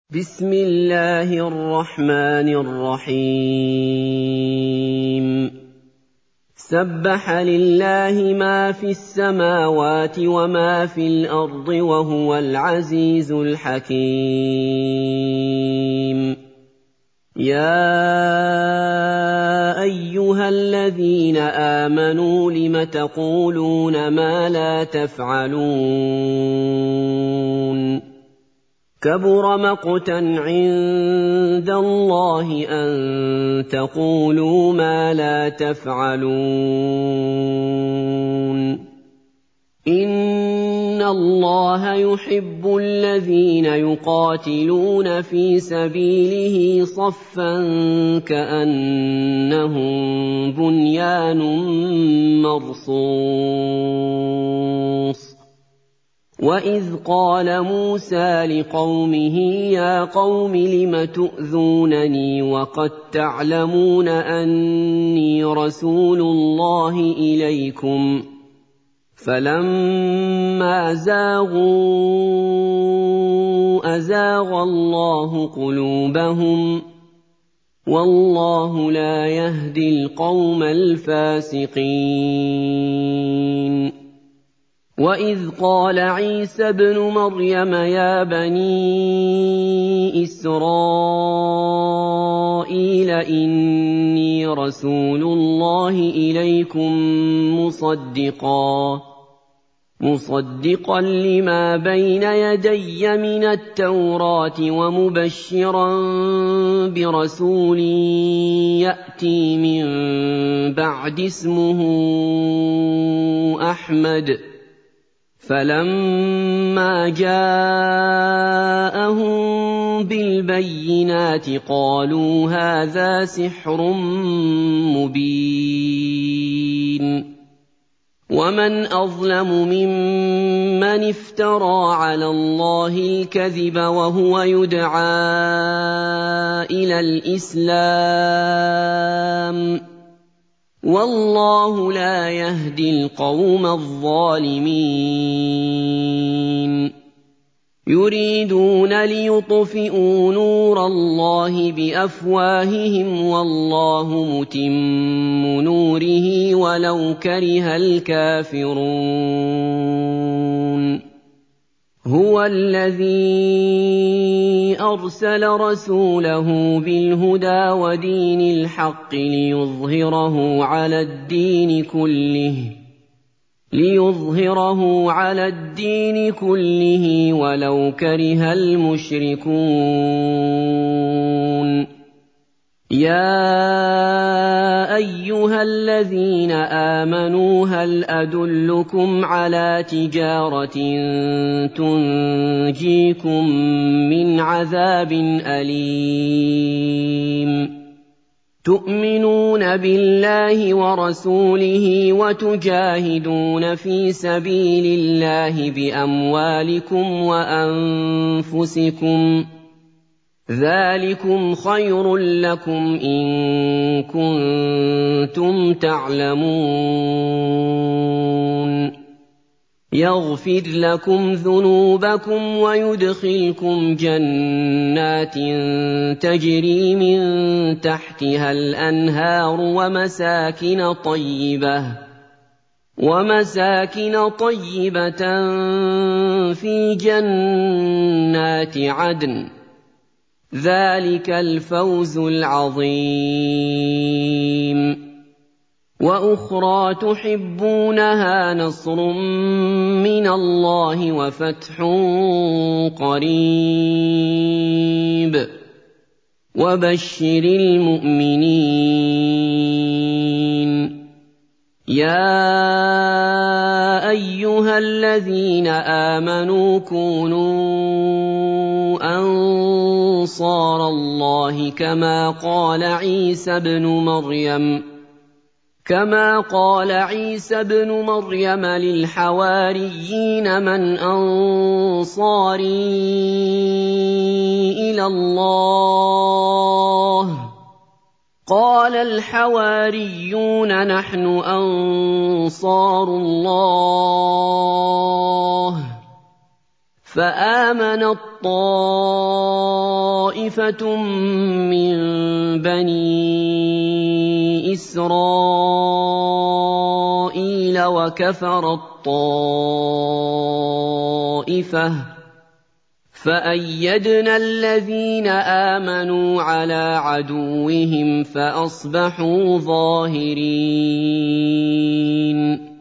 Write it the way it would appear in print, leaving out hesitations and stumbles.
بسم الله الرحمن الرحيم سبح لله ما في السماوات وما في الأرض وهو العزيز الحكيم يا أيها الذين آمنوا لم تقولون ما لا تفعلون كبر مقتا عند الله أن تقولوا ما لا تفعلون إن الله يحب الذين يقاتلون في سبيله صفا كأنهم بنيان مرصوص وَإِذْ قَالَ مُوسَىٰ لِقَوْمِهِ يَا قَوْمِ لِمَ تُؤْذُونَنِي وَقَد تَّعْلَمُونَ أَنِّي رَسُولُ اللَّهِ إِلَيْكُمْ فَلَمَّا زَاغُوا أَزَاغَ اللَّهُ قُلُوبَهُمْ وَاللَّهُ لَا يَهْدِي الْقَوْمَ الْفَاسِقِينَ وَإِذْ قَالَ عِيسَى ابْنُ مَرْيَمَ يَا بَنِي إِسْرَائِيلَ إِنِّي رَسُولُ اللَّهِ إِلَيْكُم مُصَدِّقًا لِّمَا بَيْنَ يَدَيَّ مِنَ التَّوْرَاةِ وَمُبَشِّرًا بِرَسُولٍ يَأْتِي مِن بَعْدِي اسْمُهُ أَحْمَدُ فَلَمَّا جَاءَهُم بِالْبَيِّنَاتِ قَالُوا هَٰذَا سِحْرٌ مُّبِينٌ وَمَنْ أَظْلَمُ مِمَّنِ افْتَرَىٰ عَلَى اللَّهِ الْكَذِبَ وَهُوَ يُدْعَىٰ إِلَى الْإِسْلَامِ وَاللَّهُ لَا يَهْدِي الْقَوْمَ الظَّالِمِينَ يُرِيدُونَ لِيُطْفِئُوا نُورَ اللَّهِ بِأَفْوَاهِهِمْ وَاللَّهُ مُتِمُّ نُورِهِ وَلَوْ كَرِهَ الْكَافِرُونَ هُوَ الَّذِي أَرْسَلَ رَسُولَهُ بِالْهُدَىٰ وَدِينِ الْحَقِّ لِيُظْهِرَهُ عَلَى الدِّينِ كُلِّهِ وَلَوْ كَرِهَ الْمُشْرِكُونَ يَا أَيُّهَا الَّذِينَ آمَنُوا هَلْ أَدُلُّكُمْ عَلَىٰ تِجَارَةٍ تُنجِيكُم مِّنْ عَذَابٍ أَلِيمٍ تُؤْمِنُونَ بِاللَّهِ وَرَسُولِهِ وَتُجَاهِدُونَ فِي سَبِيلِ اللَّهِ بِأَمْوَالِكُمْ وَأَنفُسِكُمْ ذَٰلِكُمْ خَيْرٌ لَّكُمْ إِن كُنتُمْ تَعْلَمُونَ يَغْفِرْ لَكُمْ ذُنُوبَكُمْ وَيُدْخِلْكُمْ جَنَّاتٍ تَجْرِي مِن تَحْتِهَا الْأَنْهَارُ وَمَسَاكِنَ طَيِّبَةً فِي جَنَّاتِ عَدْنٍ ۚ ذَٰلِكَ الْفَوْزُ الْعَظِيمُ وَأُخْرَىٰ تُحِبُّونَهَا نَصْرٌ مِّنَ اللَّهِ وَفَتْحٌ قَرِيبٌ وَبَشِّرِ الْمُؤْمِنِينَ يَا أَيُّهَا الَّذِينَ آمَنُوا كُونُوا أَنصَارَ اللَّهِ كَمَا قَالَ عِيسَى ابْنُ مَرْيَمَ لِلْحَوَارِيِّينَ مَنْ أَنصَارِي إِلَى اللَّهِ قَالَ الْحَوَارِيُّونَ نَحْنُ أَنصَارُ اللَّهِ فآمنت طائفة من بني إسرائيل وكفرت طائفة فأيدنا الذين آمنوا على عدوهم فأصبحوا ظاهرين